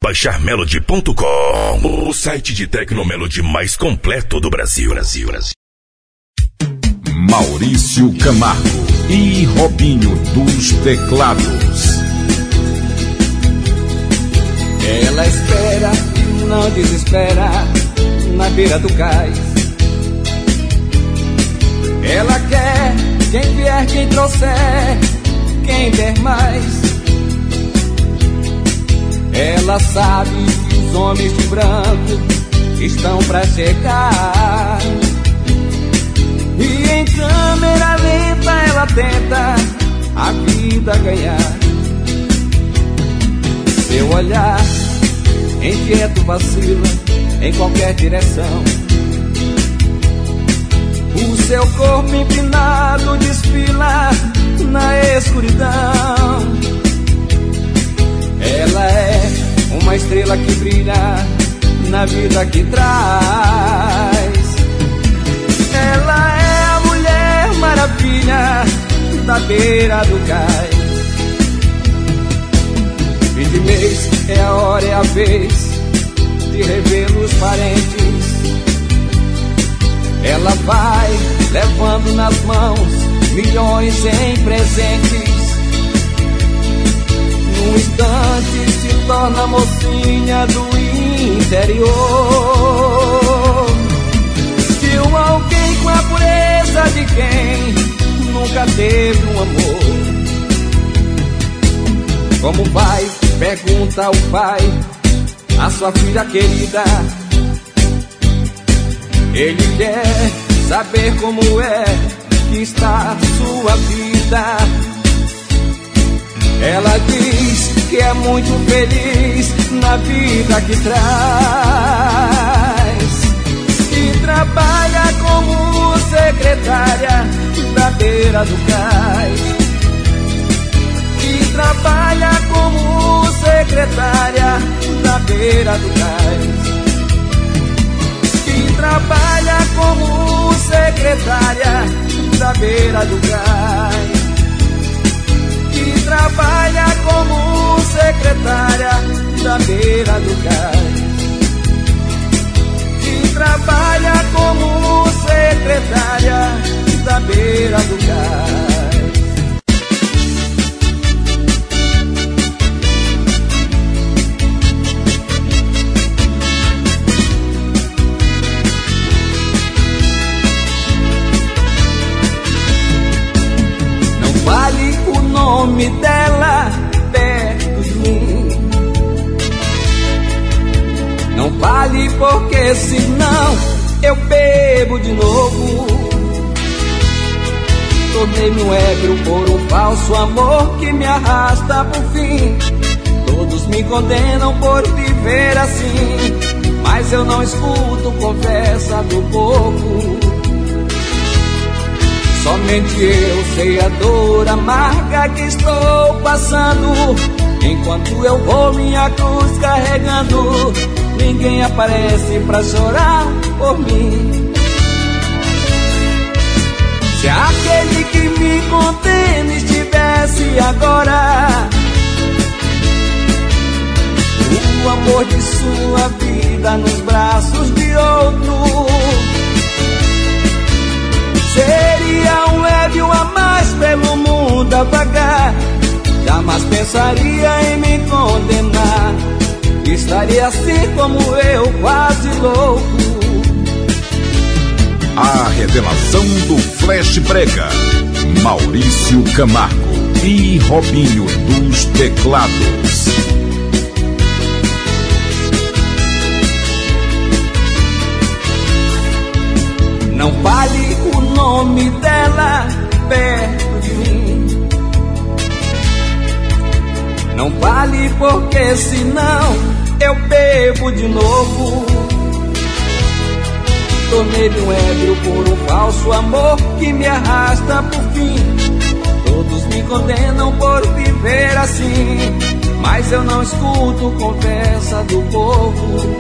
baixar Melody.com, o site de Tecnomelody mais completo do Brasil. Maurício Camargo e Robinho dos Teclados. Ela espera e não desespera na beira do cais. Ela quer quem vier, quem trouxer, quem der mais. Ela sabe que os homens de branco estão pra chegar. E em câmera lenta ela tenta a vida ganhar. Seu olhar inquieto vacila em qualquer direção. O seu corpo empinado desfila na escuridão. Ela é uma estrela que brilha na vida que traz. Ela é a Mulher Maravilha da beira do cais. Fim de mês é a hora, é a vez de rever os parentes. Ela vai levando nas mãos milhões em presentes. Num instante se torna mocinha do interior. Viu alguém com a pureza de quem nunca teve um amor. Como vai? Pergunta o pai a sua filha querida. Ele quer saber como é que está sua vida. Ela diz que é muito feliz na vida que traz. E trabalha como secretária da beira do cais. E trabalha como secretária da beira do cais. E trabalha como secretária da beira do cais. E trabalha como secretária da beira do cais. E trabalha como secretária da beira do cais. Fale o nome dela perto de mim. Não fale porque senão eu bebo de novo. Tornei-me um ébrio por um falso amor que me arrasta pro fim. Todos me condenam por viver assim, mas eu não escuto conversa do povo. Somente eu sei a dor amarga que estou passando. Enquanto eu vou minha cruz carregando, ninguém aparece pra chorar por mim. Se aquele que me condena estivesse agora, o amor de sua vida nos braços de outro, seria um ébrio a mais pelo mundo a vagar. Jamais pensaria em me condenar. Estaria assim como eu, quase louco. A revelação do Flash Brega, Maurício Camargo e Robinho dos Teclados. Não fale o nome dela perto de mim. Não fale porque senão eu bebo de novo. Tornei-me um ébrio por um falso amor que me arrasta por fim. Todos me condenam por viver assim, mas eu não escuto conversa do povo.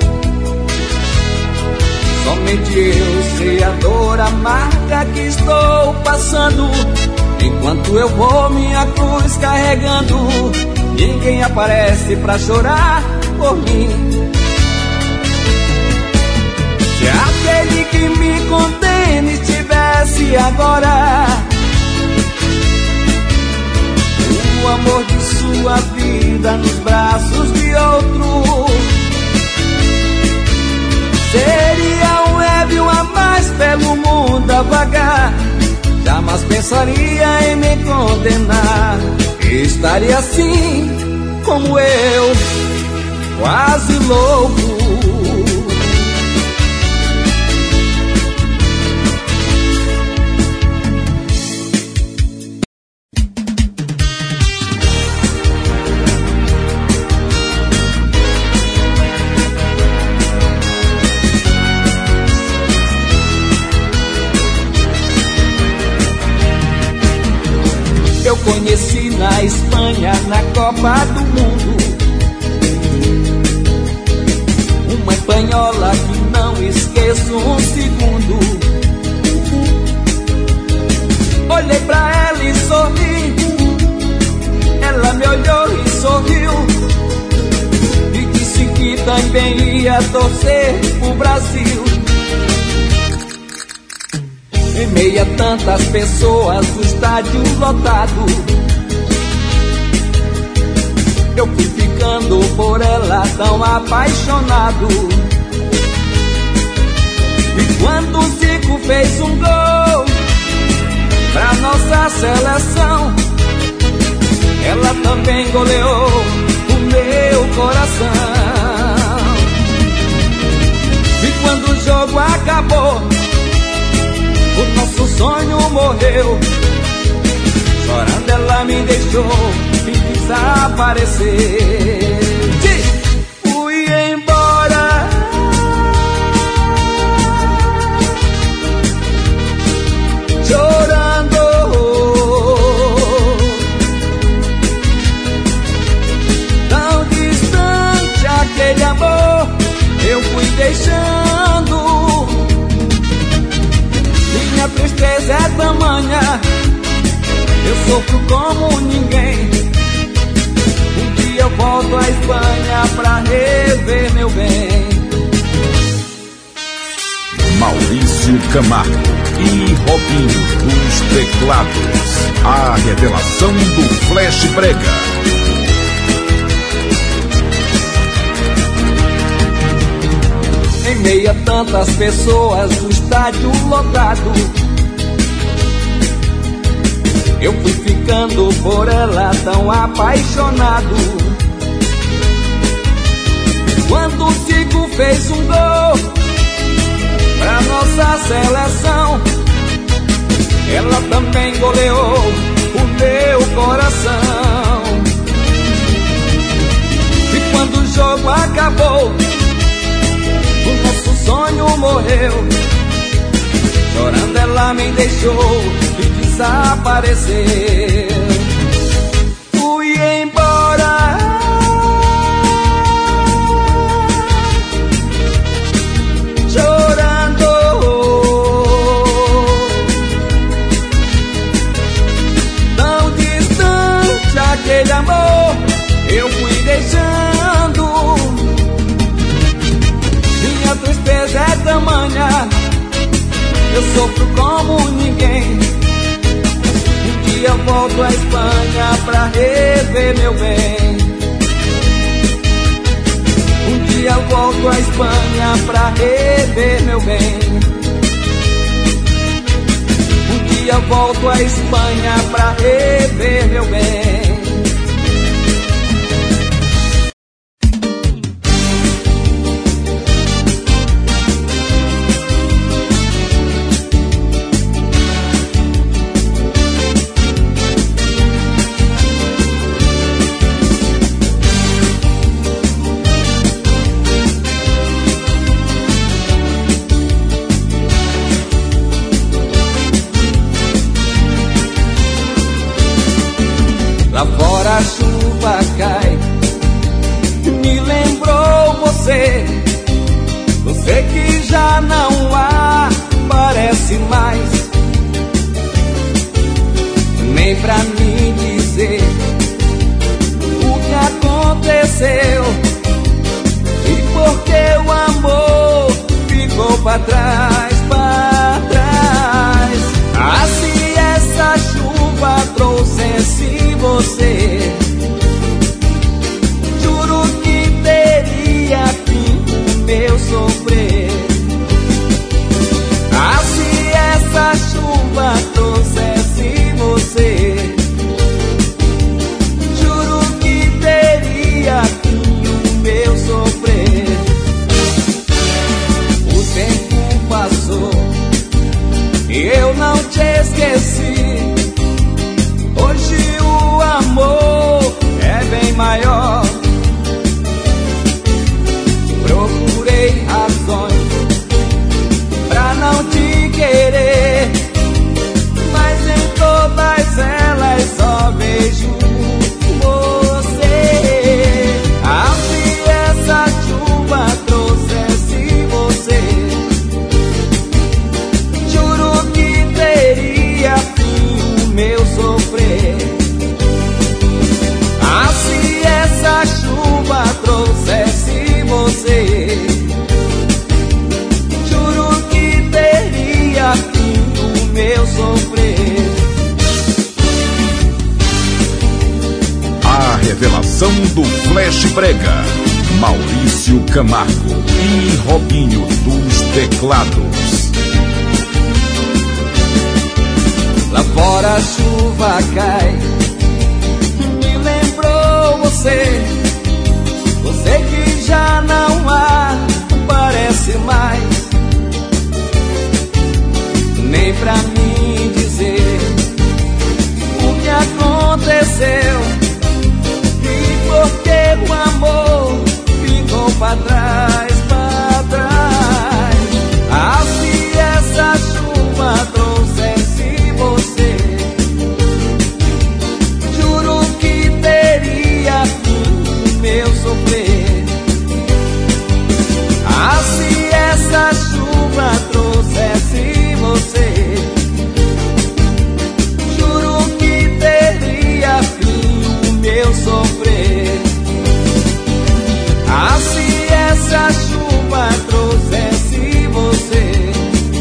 Somente eu sei a dor amarga que estou passando. Enquanto eu vou minha cruz carregando, ninguém aparece pra chorar por mim. jamais pensaria em me condenar. Estaria assim como eu, quase louco. Eu conheci na Espanha, na Copa do Mundo, uma espanhola que não esqueço um segundo. Olhei pra ela e sorri, ela me olhou e sorriu, e disse que também ia torcer pro Brasil. Em meio a tantas pessoas, o estádio lotado, eu fui ficando por ela tão apaixonado. E quando o Zico fez um gol pra nossa seleção, ela também goleou o meu coração. E quando o jogo acabou, o nosso sonho morreu. Chorando ela me deixou e desapareceu. Fui embora, chorando. Tão distante aquele amor, eu fui deixando. Minha tristeza é tamanha, eu sofro como ninguém. Um dia eu volto à Espanha pra rever meu bem. Maurício Camargo e Robinho dos Teclados. A revelação do Flash Brega. Em meio a tantas pessoas, o estádio lotado, eu fui ficando por ela tão apaixonado. Quando o Zico fez um gol pra nossa seleção, ela também goleou o meu coração. E quando o jogo acabou, o nosso sonho morreu. Chorando ela me deixou e desapareceu. Fui embora, chorando. Tão distante aquele amor, eu fui deixando. Minha tristeza é tamanha, eu sofro como ninguém. Um dia eu volto à Espanha pra rever meu bem. Um dia eu volto à Espanha pra rever meu bem. Um dia eu volto à Espanha pra rever meu bem. Lá fora a chuva cai, me lembrou você. Você que já não aparece mais, nem pra me dizer o que aconteceu e por que o amor ficou pra trás, pra trás. Ah, se essa chuva trouxesse você, juro que teria fim o meu sofrer. Ah, se essa chuva trouxesse revelação do Flash Brega, Maurício Camargo e Robinho dos Teclados. Lá fora a chuva cai, me lembrou você, você que já não aparece mais, nem pra mim dizer o que aconteceu e por que o amor ficou pra trás, pra trás. Ah, se essa chuva trouxesse você, juro que teria fim meu sofrer. Ah, se essa chuva trouxesse você, juro que teria fim meu sofrer. Ah, se essa chuva trouxesse você,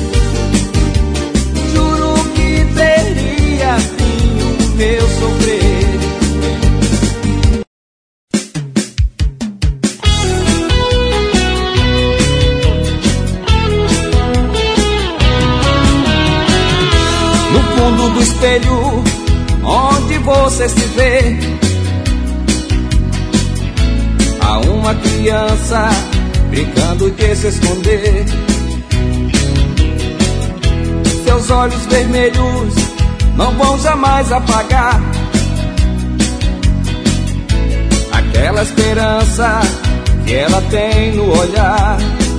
juro que teria fim meu sofrer. No fundo do espelho onde você se vê, há uma criança brincando de se esconder. Seus olhos vermelhos não vão jamais apagar aquela esperança que ela tem no olhar.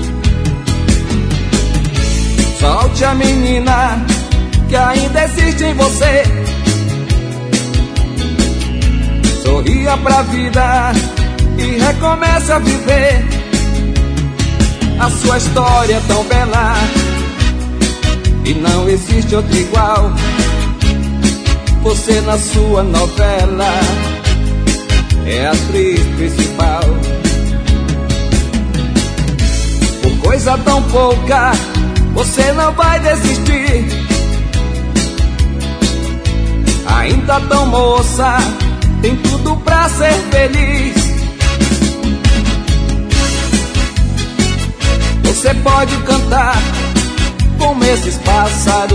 Solte a menina que ainda existe em você, sorria pra vida e recomece a viver. A sua história é tão bela e não existe outro igual. Você na sua novela é a atriz principal. Por coisa tão pouca você não vai desistir, ainda tão moça, tem tudo pra ser feliz. Você pode cantar como esses pássaros,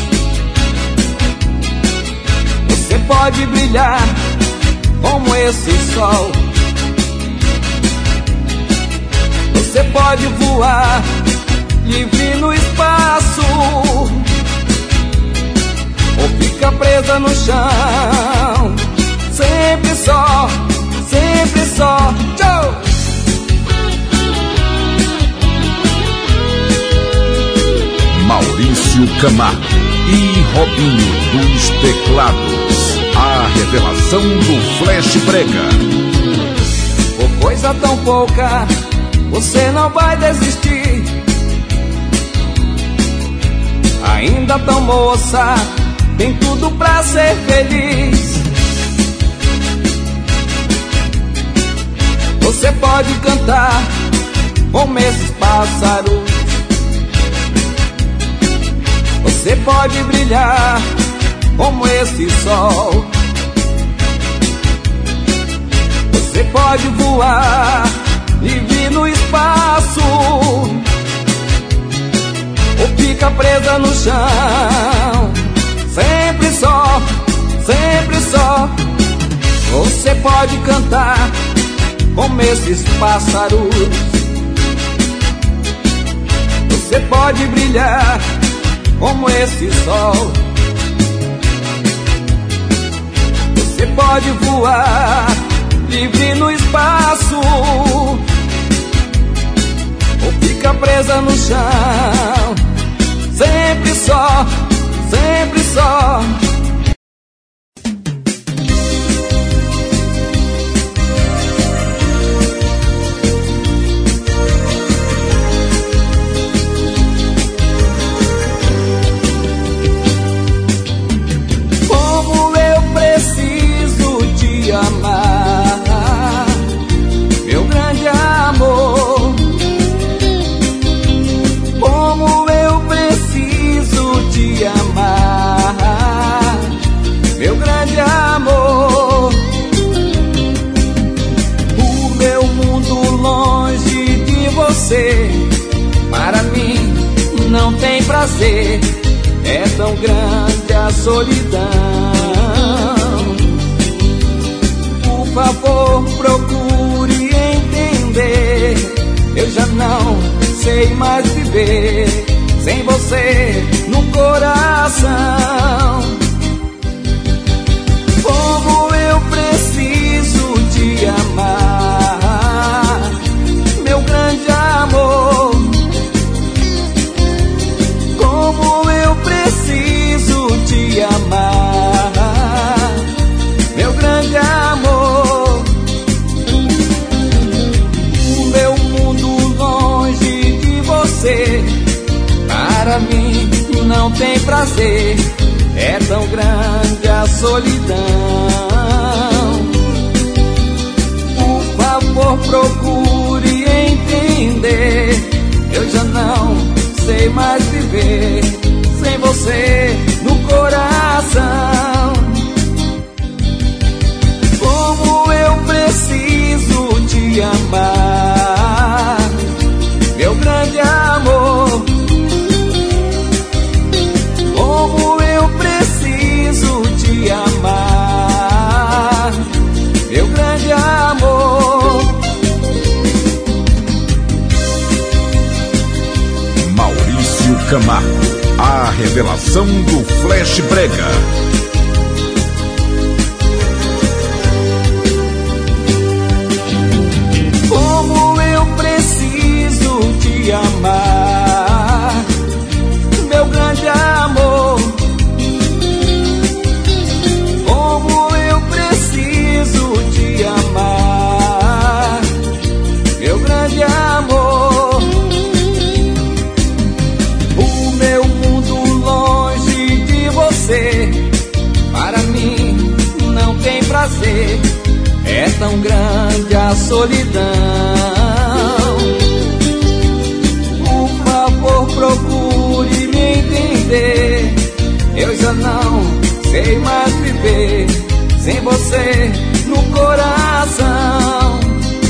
você pode brilhar como esse sol, você pode voar livre no espaço, ou fica presa no chão, sempre só, sempre só. Tchau! Maurício Camargo e Robinho dos Teclados, a revelação do Flash Brega. Por coisa tão pouca você não vai desistir, ainda tão moça, tem tudo pra ser feliz. Você pode cantar como esses pássaros, você pode brilhar como esse sol, você pode voar livre no espaço, ou fica presa no chão, sempre só, sempre só. Você pode cantar como esses pássaros, você pode brilhar como esse sol, você pode voar livre no espaço, ou fica presa no chão, sempre só, sempre só. Amar, meu grande amor, como eu preciso te amar. prazer. É tão grande a solidão. Por favor, procure entender. Eu já não sei mais viver sem você no coração. Como eu preciso te amar, meu grande amor. Como eu preciso te amar, meu grande amor. O meu mundo longe de você, para mim não tem prazer. É tão grande a solidão. Por favor, procure entender. Eu já não sei mais viver sem você no coração. Como eu preciso te amar, meu grande amor. Como eu preciso te amar, meu grande amor. Maurício Camargo, a revelação do Flash Brega. Como eu preciso te amar, meu grande amor. Como eu preciso te amar, meu grande amor. O meu mundo longe de você, para mim não tem prazer. É tão grande a solidão. Por favor, procure me entender. Eu já não sei mais viver sem você no coração.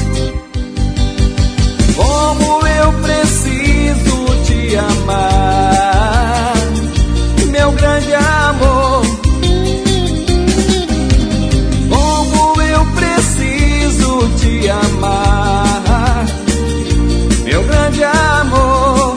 Como eu preciso te amar, meu grande amor. Como eu preciso te amar, meu grande amor.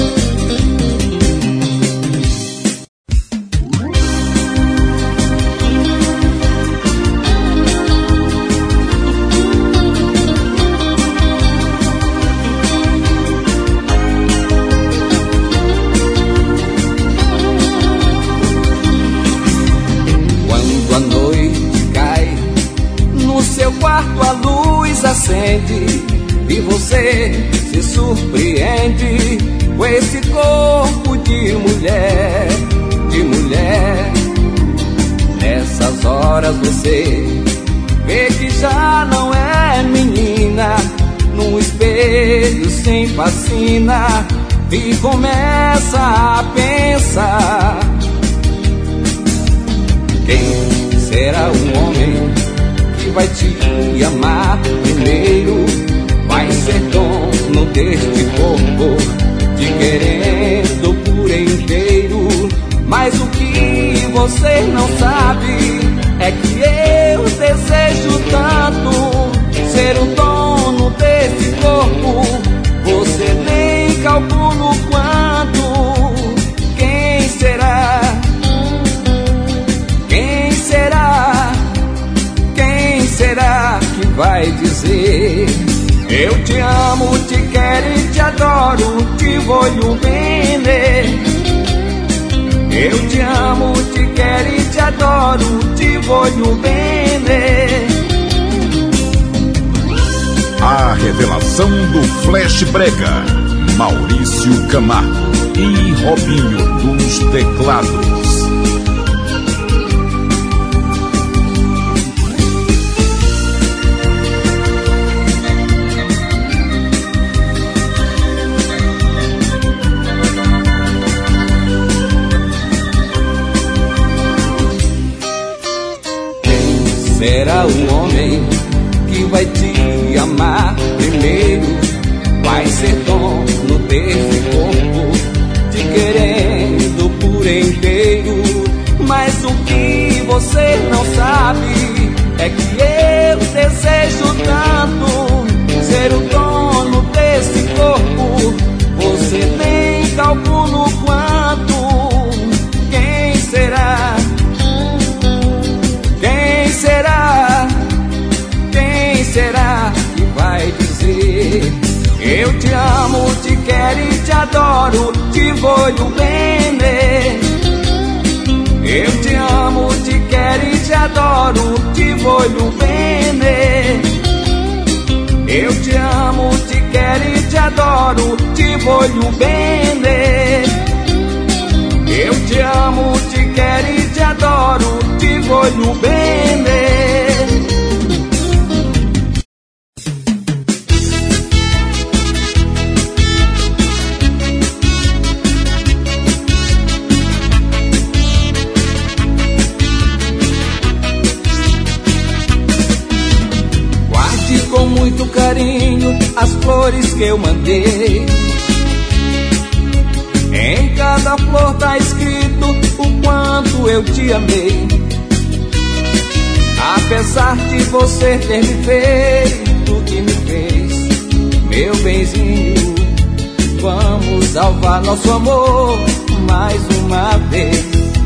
Quando a noite cai, no seu quarto a luz acende e você se surpreende com esse corpo de mulher, de mulher. Nessas horas você vê que já não é menina. No espelho se fascina e começa a pensar: quem será o homem que vai te amar primeiro? Vai ser dono deste corpo, te querendo por inteiro. Mas o que você não sabe é que eu desejo tanto ser o dono desse corpo. Você nem calcula o quanto. Quem será? Quem será? Quem será que vai dizer: eu te amo, te quero e te adoro, te voglio bene. Eu te amo, te quero e te adoro, te voglio bene. A revelação do Flash Brega, Maurício Camargo e Robinho dos Teclados. Será o homem que vai te amar primeiro? Vai ser dono desse corpo, te querendo é que eu desejo tanto ser o dono desse corpo. Você nem calcula o quanto. Quem será? Quem será? Quem será que vai dizer: eu te amo, te quero e te adoro, te voglio bene. Eu te amo, te quero e te adoro, te voglio bene. Eu te amo, te quero e te adoro, te voglio bene. Eu te amo, te quero e te adoro, te voglio bene. Com muito carinho as flores que eu mandei. Em cada flor tá escrito o quanto eu te amei. Apesar de você ter me feito o que me fez, meu benzinho, vamos salvar nosso amor mais uma vez.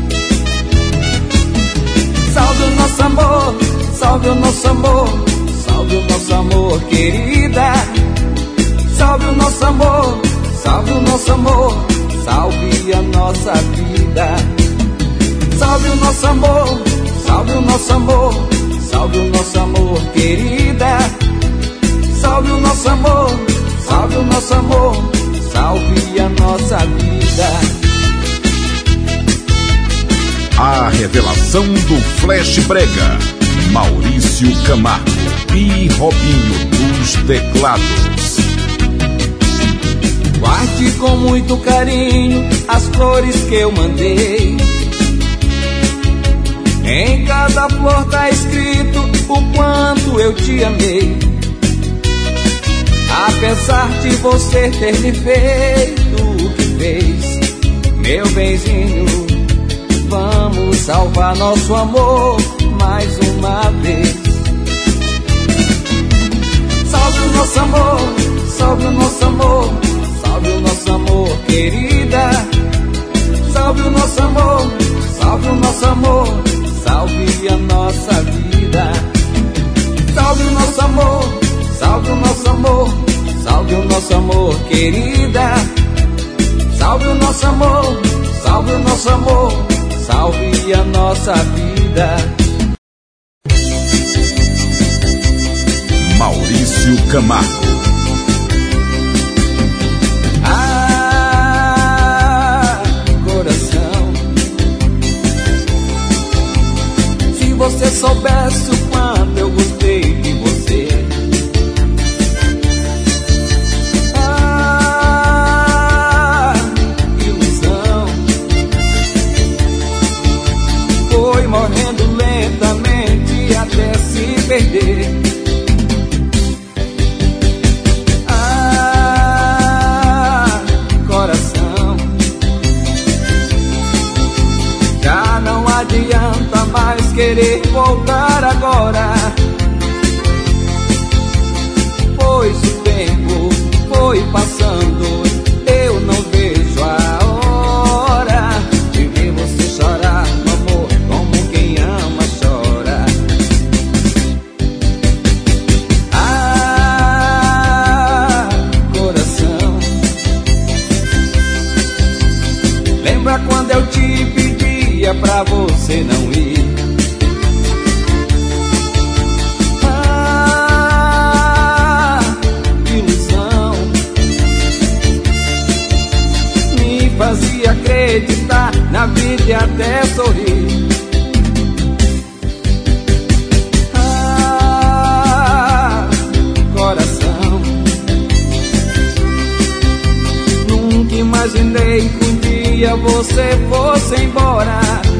Salve o nosso amor, salve o nosso amor, salve o nosso amor, querida. Salve o nosso amor, salve o nosso amor, salve a nossa vida. Salve o nosso amor, salve o nosso amor, salve o nosso amor, querida. Salve o nosso amor, salve o nosso amor, salve a nossa vida. A revelação do Flash Brega, Maurício Camargo e Robinho dos teclados. Guarde com muito carinho as flores que eu mandei. Em cada flor tá escrito o quanto eu te amei. Apesar de você ter me feito o que fez, meu benzinho, vamos salvar nosso amor mais uma vez. Salve o nosso amor, salve o nosso amor, salve o nosso amor, querida. Salve o nosso amor, salve o nosso amor, salve a nossa vida. Salve o nosso amor, salve o nosso amor, salve o nosso amor, querida. Salve o nosso amor, salve o nosso amor, salve a nossa vida. Maurício Camargo. Coração, se você soubesse o quanto eu gostei de você. Ilusão, foi morrendo lentamente até se perder. Adianta mais querer voltar agora, pois o tempo foi passando, eu não vejo a hora de ver você chorar no amor, como quem ama chora. Coração, lembra quando eu te pedia pra você não ir? Ilusão, me fazia acreditar na vida e até sorrir. Coração, nunca imaginei que um dia você fosse embora.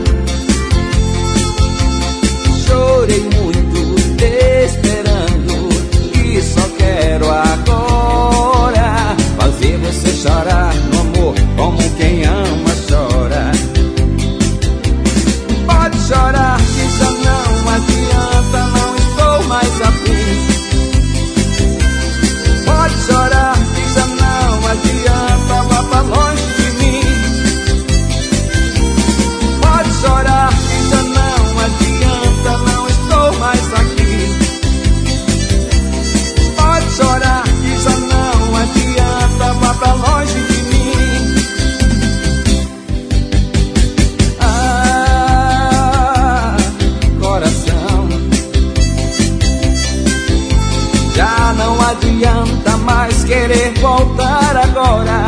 Chorei muito te esperando e só quero agora fazer você chorar no amor, como quem ama chora. Pode chorar que já não adianta, não querer voltar agora,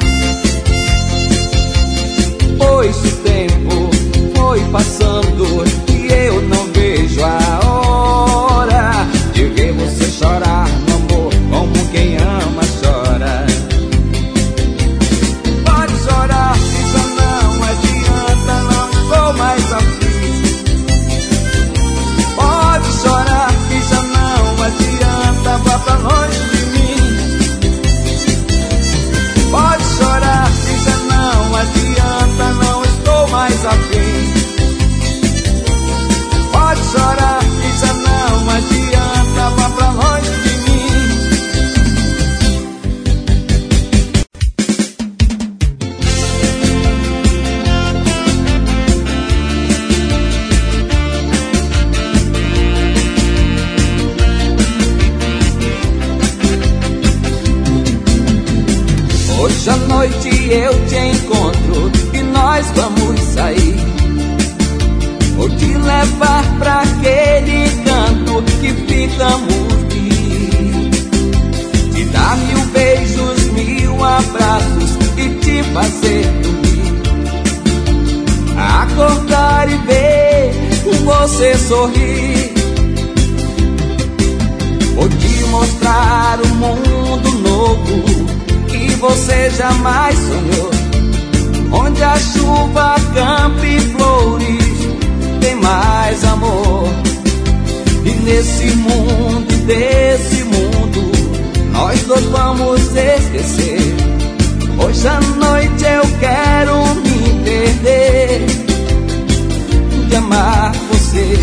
pois o tempo foi passando e eu não vejo a hora de ver você chorar no amor, como quem ama chora. Pode chorar, que já não adianta, não estou mais afim. Pode chorar, que já não adianta, vá pra longe de mim. Pode chorar, que já não adianta, não estou mais afim. Pode chorar, que já não adianta, vá pra longe de mim. Hoje à noite eu te encontro e nós vamos sair. Vou te levar pra aquele canto que ficamos de ir. Te dar 1000 beijos, 1000 abraços e te fazer dormir. Acordar e ver você sorrir. Vou te mostrar um mundo novo que você jamais sonhou, onde a chuva, campo e flores tem mais amor. E nesse mundo, desse mundo, nós dois vamos esquecer. Hoje à noite eu quero me perder, de amar você,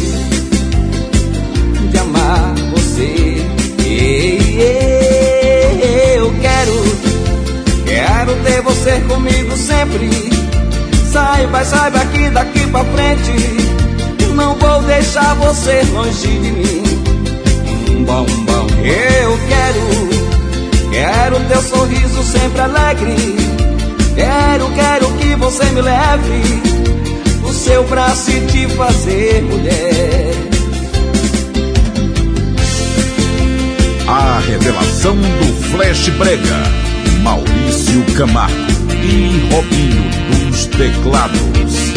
de amar você. Eu quero ter você comigo sempre. Saiba que daqui pra frente não vou deixar você longe de mim. Eu quero teu sorriso sempre alegre. Quero que você me leve no seu braço e te fazer mulher. A revelação do Flash Brega, Maurício Camargo e Robinho dos Teclados.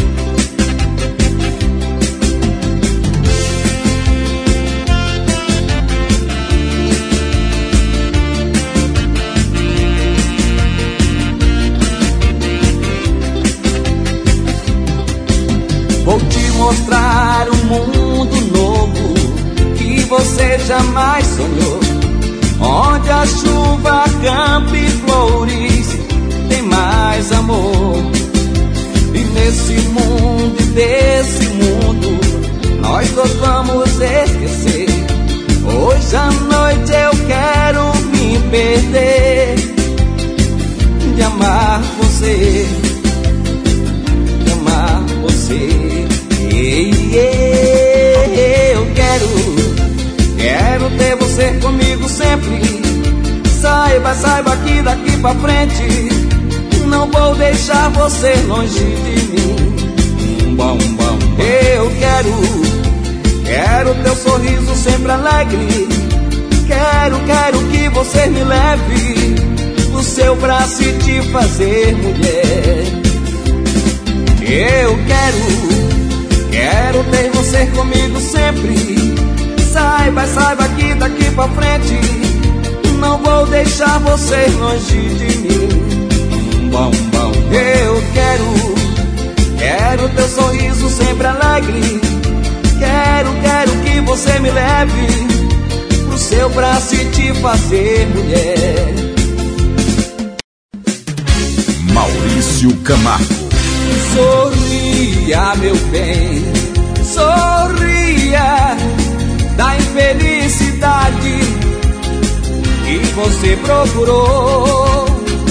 Vou te mostrar um mundo novo que você jamais sonhou, onde a chuva, campo e flores tem mais amor. E nesse mundo, desse mundo, nós dois vamos esquecer. Hoje à noite eu quero me perder, de amar você, de amar você. Eu quero ter você comigo sempre. Saiba que daqui pra frente não vou deixar você longe de mim. Eu quero teu sorriso sempre alegre. Quero que você me leve no seu braço e te fazer mulher. Eu quero ter você comigo sempre. Saiba que daqui pra frente não vou deixar você longe de mim. Eu quero teu sorriso sempre alegre. Quero que você me leve pro seu braço e te fazer mulher. Maurício Camargo. Sorria, meu bem, sorria da infelicidade que você procurou.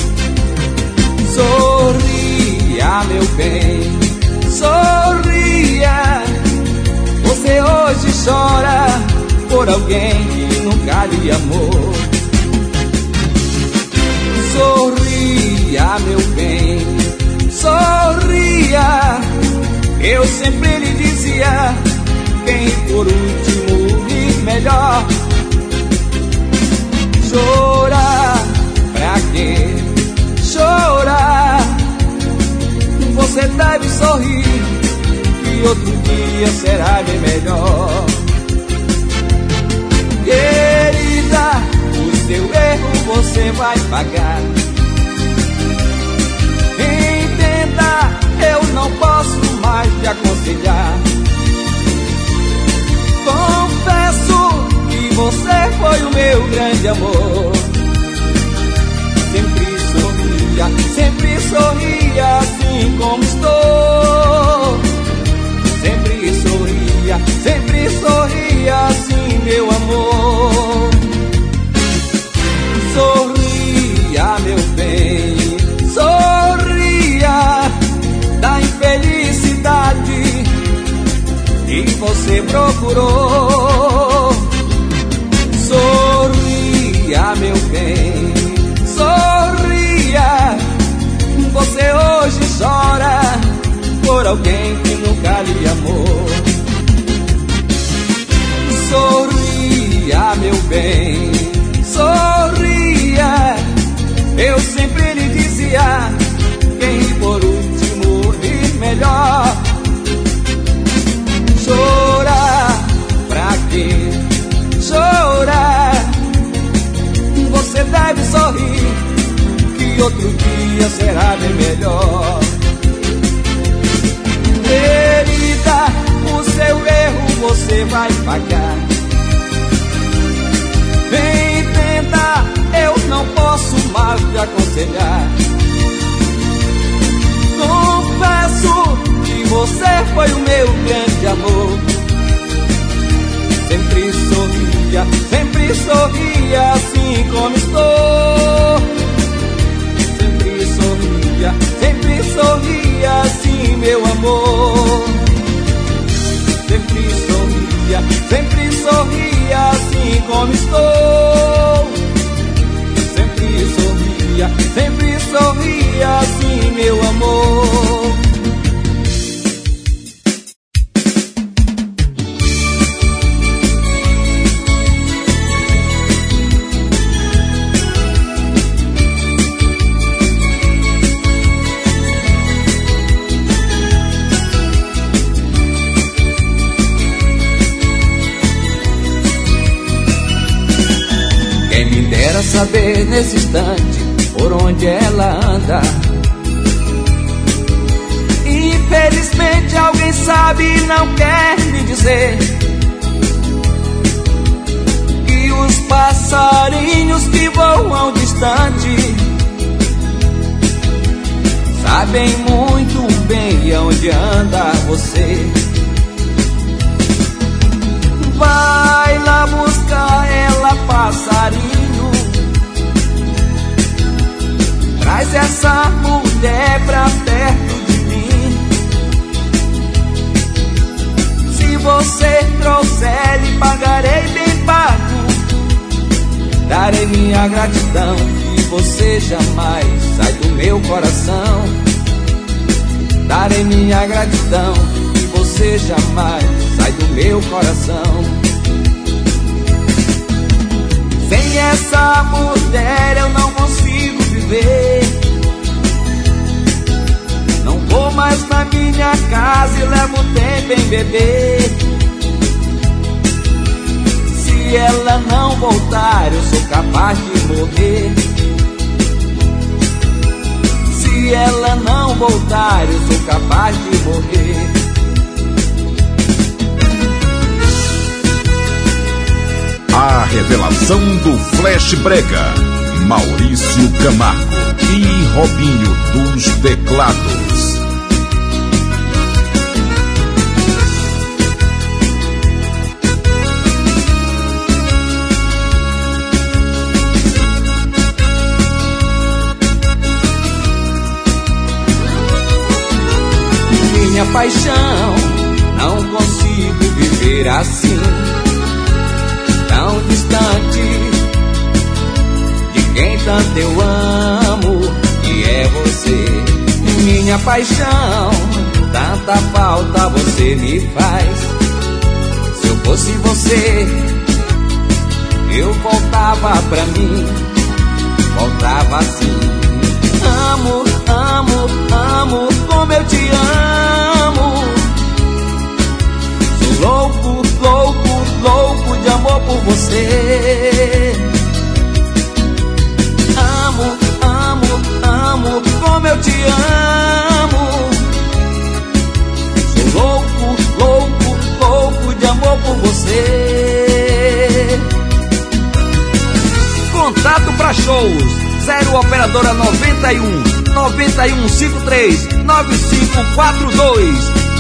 Sorria, meu bem, sorria. Você hoje chora por alguém que nunca lhe amou. Sorria, meu bem, sorria. Eu sempre lhe dizia, quem por último ri melhor. Chorar será bem melhor. Querida, o seu erro você vai pagar. Entenda, eu não posso mais te aconselhar. Confesso que você foi o meu grande amor. Sempre sorria assim como estou. Sempre sorria assim, meu amor. Sorria, meu bem, sorria da infelicidade que você procurou. Sorria, meu bem, sorria. Você hoje chora por alguém que nunca lhe amou. Sorria, meu bem, sorria. Eu sempre lhe dizia, quem ri por último ri melhor. Chorar, pra quê chorar? Você deve sorrir, que outro dia será bem melhor. Querida, o seu erro você vai pagar. Entenda, eu não posso mais te aconselhar. Confesso que você foi o meu grande amor. Sempre sorria assim como estou. Sempre sorria assim, meu amor. Sempre sorria assim como estou. Sempre sorria assim, meu amor. Quero saber nesse instante por onde ela anda. Infelizmente alguém sabe e não quer me dizer. E os passarinhos que voam distante sabem muito bem onde anda você. Vai lá buscar ela, passarinho. Traz essa mulher pra perto de mim. Se você trouxer, lhe pagarei bem pago. Darei minha gratidão, que você jamais sai do meu coração. Darei minha gratidão, que você jamais sai do meu coração. Sem essa mulher eu não consigo viver. Não vou mais na minha casa e levo tempo em beber. Se ela não voltar, eu sou capaz de morrer. Se ela não voltar, eu sou capaz de morrer. A revelação do Flash Brega, Maurício Camargo e Robinho dos Teclados. Minha paixão, não consigo viver assim, tão distante de quem tanto eu amo, e é você. Minha paixão, tanta falta você me faz. Se eu fosse você, eu voltava pra mim, voltava assim. Amo, amo, amo, como eu te amo. 0 operadora 91 9153 9542.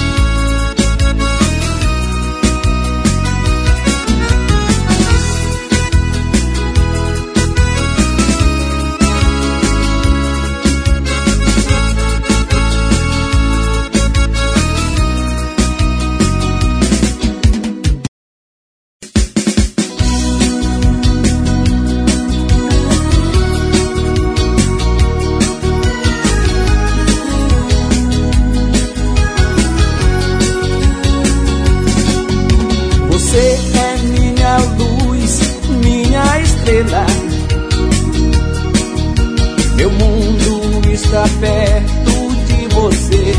Meu mundo está perto de você,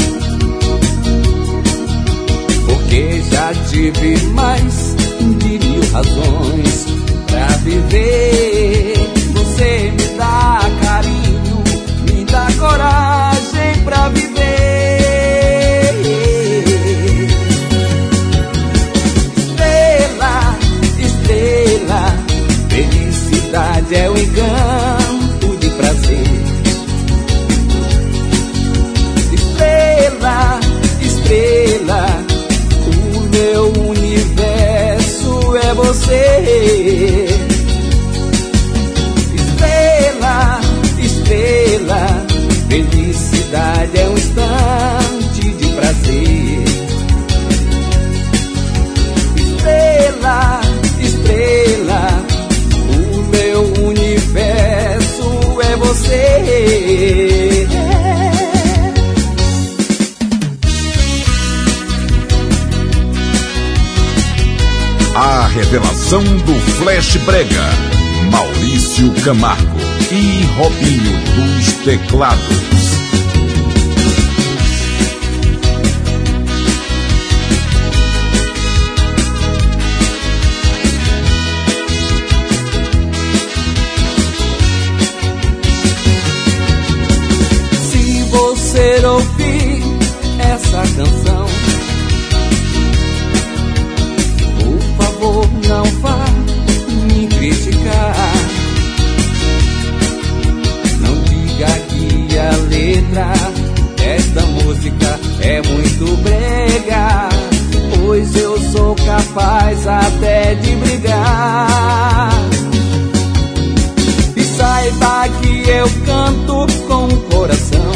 porque já tive mais de 1000 razões pra viver. Você me dá carinho, me dá coragem pra viver. Estrela, estrela, felicidade é o encanto de prazer. Estrela, estrela, o meu universo é você. Estrela, estrela, felicidade é um instante de prazer. Estrela, estrela, o meu universo é você. A revelação do Flash Brega, Maurício Camargo e Robinho dos Teclados. Se você ouvir essa canção, não vá me criticar. Não diga que a letra desta música é muito brega, pois eu sou capaz até de brigar. E saiba que eu canto com o coração,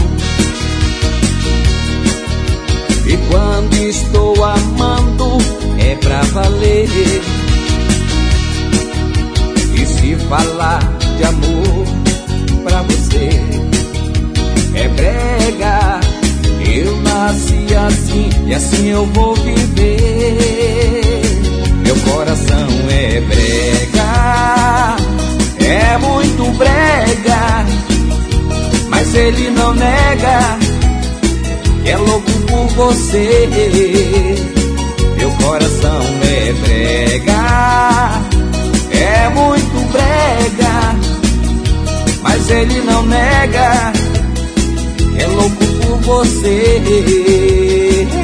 e quando estou amando é pra valer. E se falar de amor pra você é brega, eu nasci assim e assim eu vou viver. Meu coração é brega, é muito brega, mas ele não nega que é louco por você. Meu coração é brega, é muito brega, mas ele não nega, é louco por você.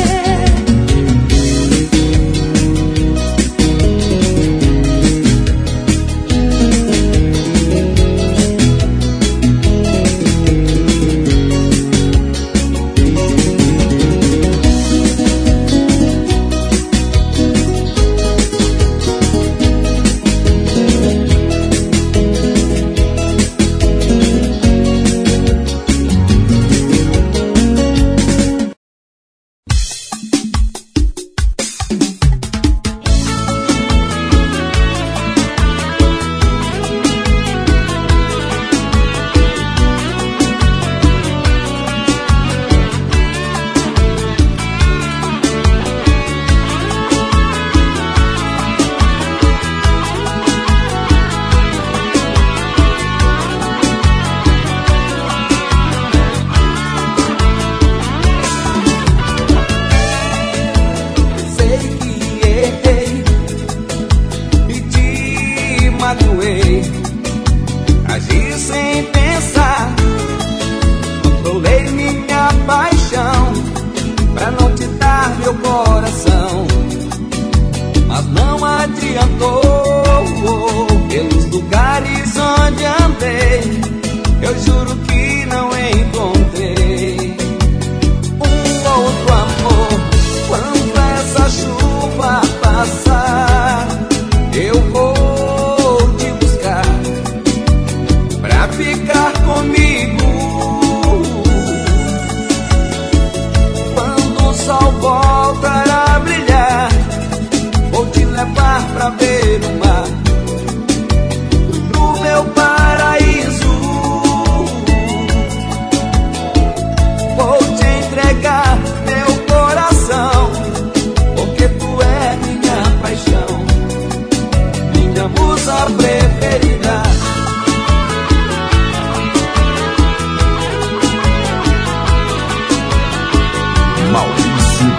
Agi sem pensar, controlei minha paixão pra não te dar meu coração, mas não adiantou. Pelos lugares onde andei,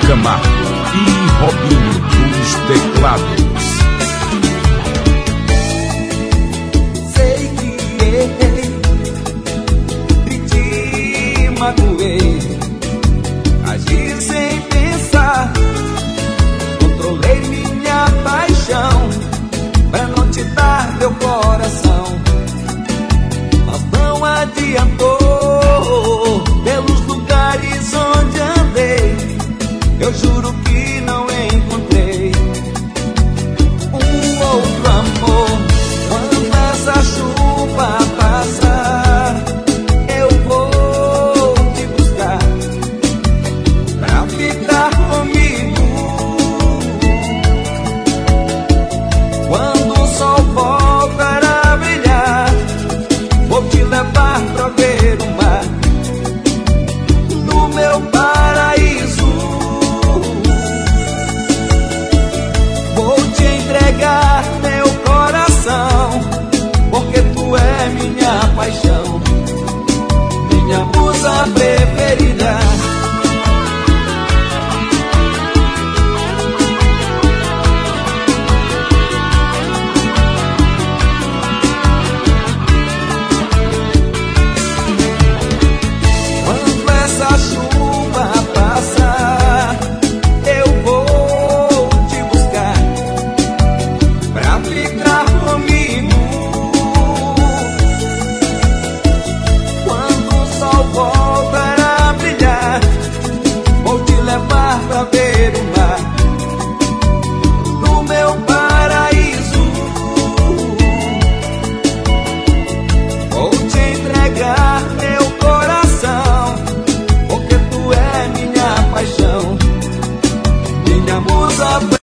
Camargo e Robinho dos teclados. Sei que errei, te magoei, agi sem pensar, controlei minha paixão pra não te dar meu coração, mas não adiantou. Pelos lugares onde andei, eu juro que não encontrei um outro amor. Quando essa chuva passar, eu vou te buscar pra ficar comigo. Quando o sol voltar a brilhar, vou te levar pra ver o mar no meu paraíso. Vou te entregar meu coração, porque tu é minha paixão, minha musa preferida. Quando essa chuva passar, eu vou te buscar pra ficar comigo. Quando o sol voltar a brilhar, vou te levar pra ver o mar no meu paraíso. Vou te entregar meu coração, porque tu é minha paixão, minha musa.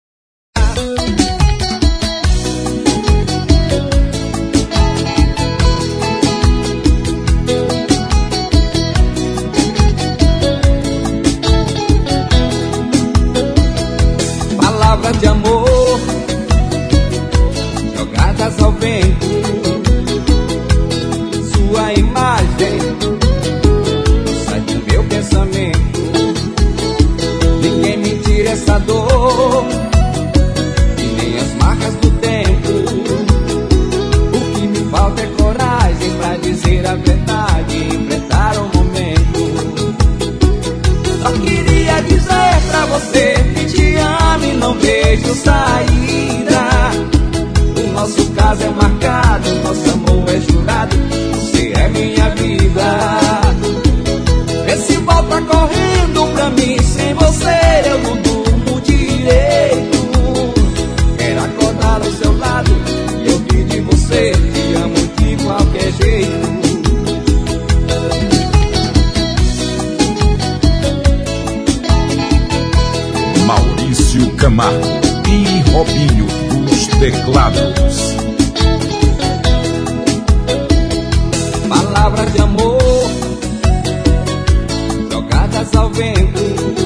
Palavras de amor jogadas ao vento, sua imagem sai do meu pensamento. Ninguém me tira essa dor e nem as marcas do tempo. O que me falta é coragem pra dizer a verdade e enfrentar o momento. Só queria dizer pra você que te amo e não vejo saída. O nosso caso é marcado, nosso amor é jurado, você é minha vida. Vê se volta correndo pra mim, sem você eu não durmo direito. Quero acordar ao seu lado, eu vi de você, te amo de qualquer jeito. Maurício Camargo e Robinho dos teclados. Palavras de amor jogadas ao vento,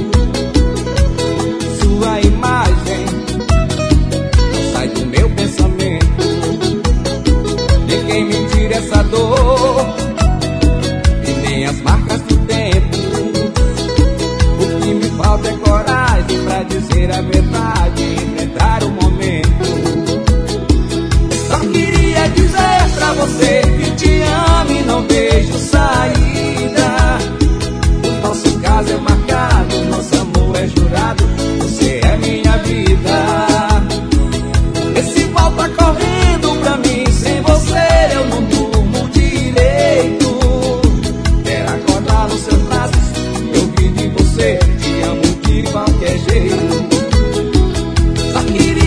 sua imagem não sai do meu pensamento. Ninguém me tira essa dor e nem as marcas do tempo. O que me falta é coragem pra dizer a verdade e enfrentar o momento. Só queria dizer pra você que te amo e não vejo saída. O nosso caso é marcado, nosso amor é jurado, você é minha vida. Esse volta correndo pra mim, sem você eu não durmo direito. Quero acordar nos seus braços, eu vi de você, te amo de qualquer jeito. Só queria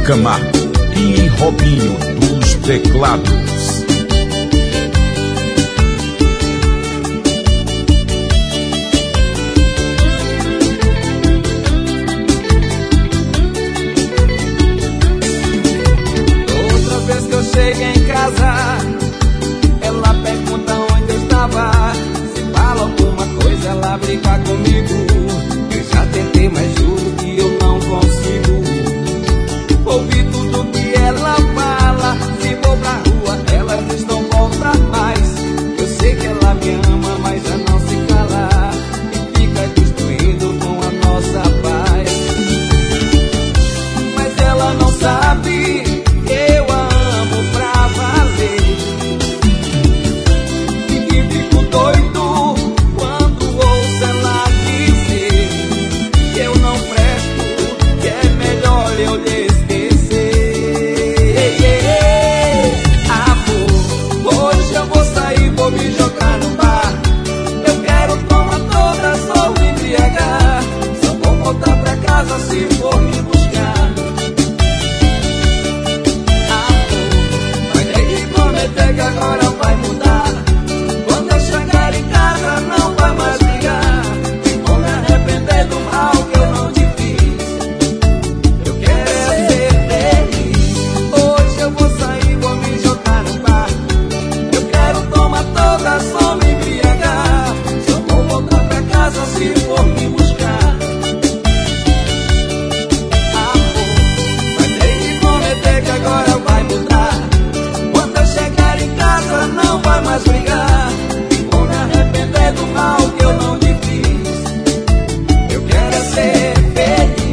Camargo e Robinho dos Teclados. Outra vez que eu cheguei em casa, ela pergunta onde eu estava. Se fala alguma coisa, ela briga comigo. Eu já tentei, mas juro que eu não consigo ouvir tudo que ela fala. Se vou pra rua, ela diz não volta mais. Eu sei que ela me ama, mas já não se cala e fica destruindo com a nossa paz. Mas ela não sabe que eu a amo pra valer, e que fico doido quando ouço ela dizer que eu não presto, que é melhor eu lhe vou me jogar no bar. Eu quero tomar todas, só me embriagar. Só vou voltar pra casa se for me buscar. Mas tem que prometer que agora vai mudar. Quando eu chegar em casa não vai mais brigar. Vou me arrepender do mal que eu não te fiz. Eu quero é ser feliz. Hoje eu vou sair, vou me jogar no bar. Toda só me embriagar. Só vou voltar pra casa se for me buscar. Vai ter que prometer que agora vai mudar. Quando eu chegar em casa não vai mais brigar. Vou me arrepender do mal que eu não te fiz. Eu quero é ser feliz.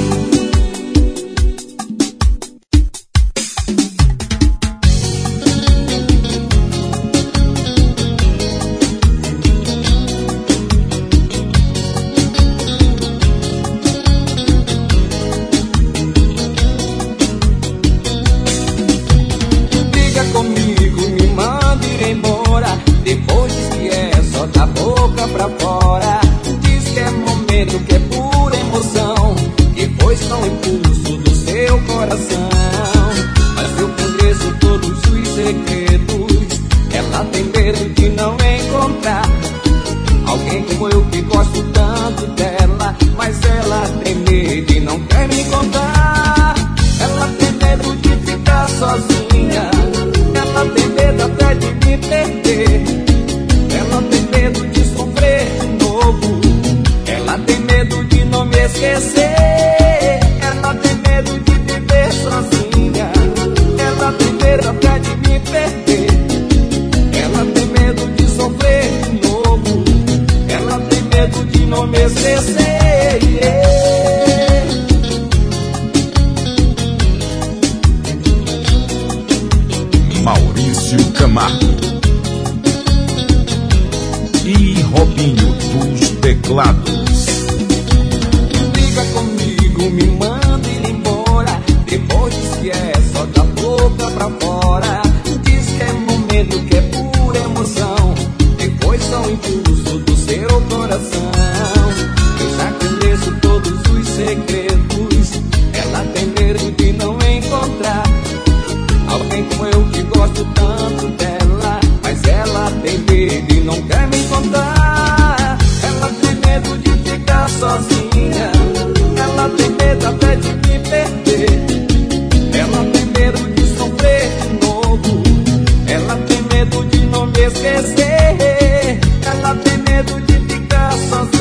Depois diz que é só da boca pra fora. Diz que é momento, que é pura emoção, que foi só um impulso do seu coração. Mas eu conheço todos os segredos. Ela tem medo de não encontrar alguém como eu que gosto tanto dela. Mas ela tem medo e não quer me contar. Ela tem medo de ficar sozinha. Ela tem medo até de me perder. Ela tem medo de sofrer de novo. Ela tem medo de não me esquecer. Ela tem medo de viver sozinha. Ela tem medo até de me perder. Ela tem medo de sofrer de novo. Ela tem medo de não me esquecer. Maurício Camargo e Robinho dos Teclados. Briga comigo, me manda ir embora. Depois diz que é só da boca pra fora. Diz que é momento, que é pura emoção, depois só um impulso do seu coração. Eu já conheço todos os segredos. Ela tem medo de não encontrar alguém como eu que gosto tanto dela. Mas ela tem medo e não quer me contar. Ela tem medo de ficar sozinha. Ela tem medo até de me perder. Ela tem medo de sofrer de novo. Ela tem medo de não me esquecer. Ela tem medo de ficar sozinha.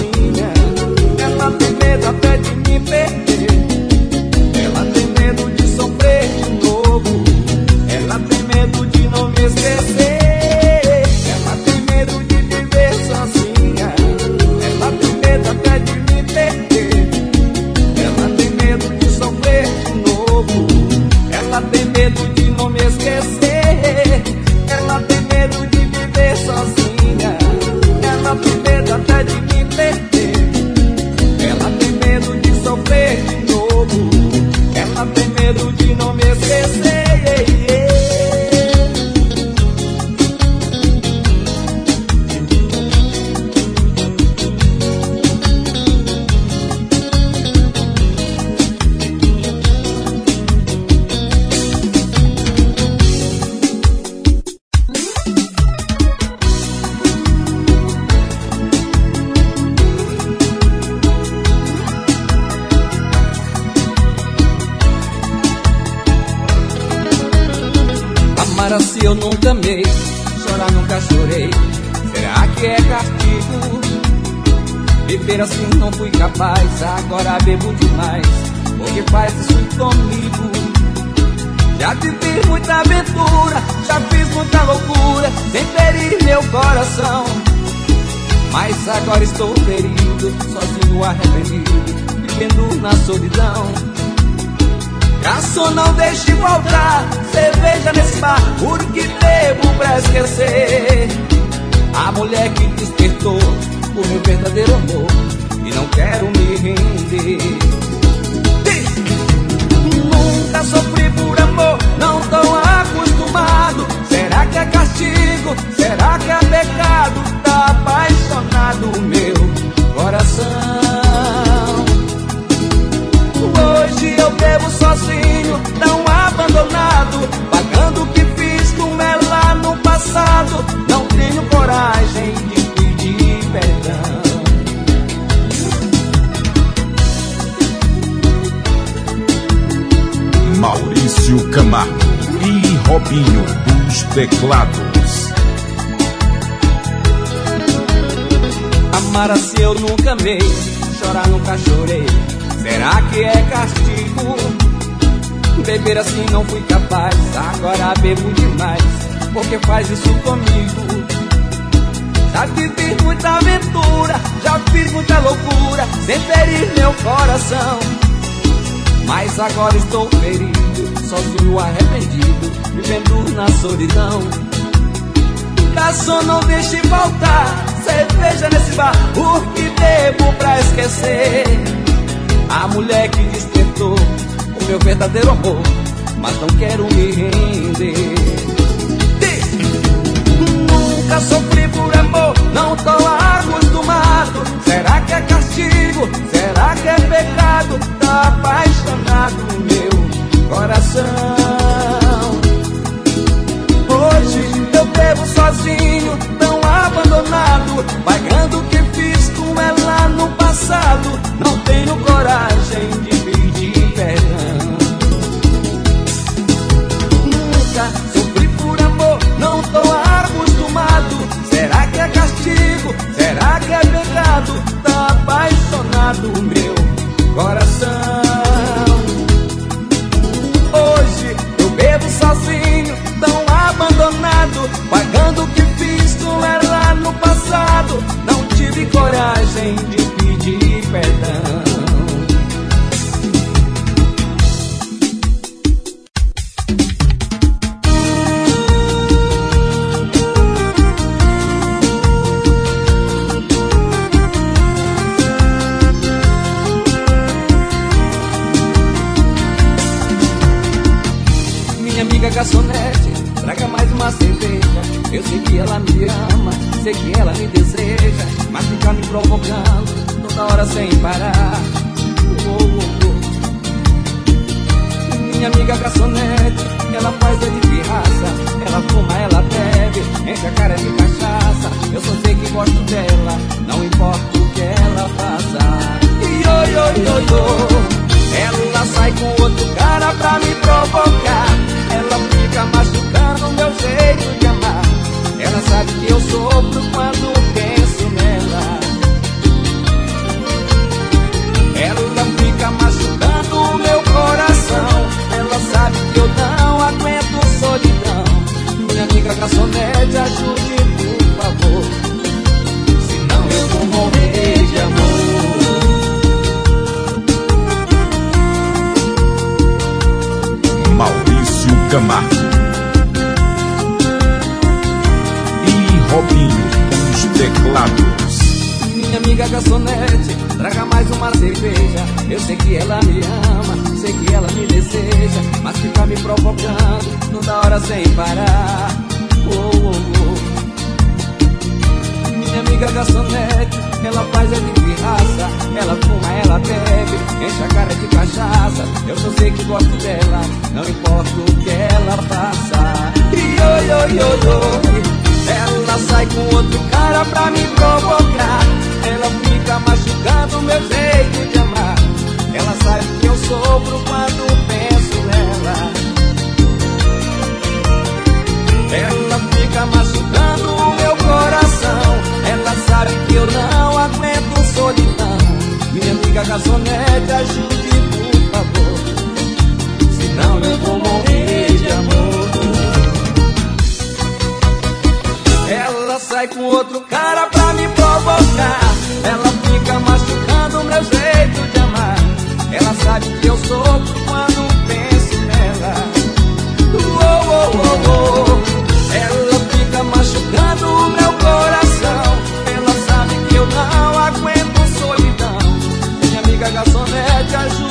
eu nunca amei, chorar nunca chorei. Será que é castigo? Beber assim não fui capaz, agora bebo demais. Por que faz isso comigo? Já vivi muita aventura, já fiz muita loucura, sem ferir meu coração. Mas agora estou ferido, sozinho, arrependido, vivendo na solidão. Garçom, não deixe voltar cerveja nesse bar, porque bebo pra esquecer a mulher que despertou o meu verdadeiro amor, e não quero me render. Nunca sofri por amor, não tô acostumado. Será que é castigo? Será que é pecado? Tá apaixonado meu coração. Hoje eu bebo sozinho, tão abandonado, pagando o que fiz com ela no passado. Não tenho coragem de pedir perdão. Maurício Camargo e Robinho dos Teclados. Amar assim eu nunca amei, chorar nunca chorei. Será que é castigo? Beber assim não fui capaz, agora bebo demais. Por que faz isso comigo? Já vivi muita aventura, já fiz muita loucura, sem ferir meu coração. Mas agora estou ferido, sozinho, arrependido, vivendo na solidão. Garçom, não deixe faltar cerveja nesse bar, porque bebo pra esquecer a mulher que despertou o meu verdadeiro amor, mas não quero me render. Nunca sofri por amor, não tô acostumado. Será que é castigo? Será que é pecado? Tá apaixonado meu coração. Hoje eu bebo sozinho, tão abandonado, pagando o que fiz com ela no passado. Não tenho coragem de pedir perdão. Nunca sofri por amor, não tô acostumado. Será que é castigo? Será que é pecado? Tá apaixonado meu coração. Hoje eu bebo sozinho, tão abandonado, pagando o que fiz com ela no passado. Não tive coragem de pedir perdão. Garçonete, traga mais uma cerveja. Eu sei que ela me ama, sei que ela me deseja, mas fica me provocando toda hora sem parar. Minha amiga garçonete, ela faz de pirraça, ela fuma, ela bebe, enche a cara de cachaça. Eu só sei que gosto dela, não importa o que ela faça. Ela sai com outro cara pra me provocar. Ela fica machucando o meu jeito de amar. Ela sabe que eu sofro quando penso nela. Ela fica machucando o meu coração. Ela sabe que eu não aguento solidão. Minha amiga garçonete, ajude por favor, senão eu vou morrer de amor. Maurício Camargo e Robinho dos Teclados. Minha amiga garçonete, traga mais uma cerveja. Eu sei que ela me ama, sei que ela me deseja, mas fica me provocando toda hora sem parar. Minha amiga garçonete, ela faz de pirraça, ela fuma, ela bebe, enche a cara de cachaça. Eu só sei que gosto dela, não importa o que ela faça. Ela sai com outro cara pra me provocar. Ela fica machucando o meu jeito de amar. Ela sabe que eu sofro quando penso nela. garçonete, ajuda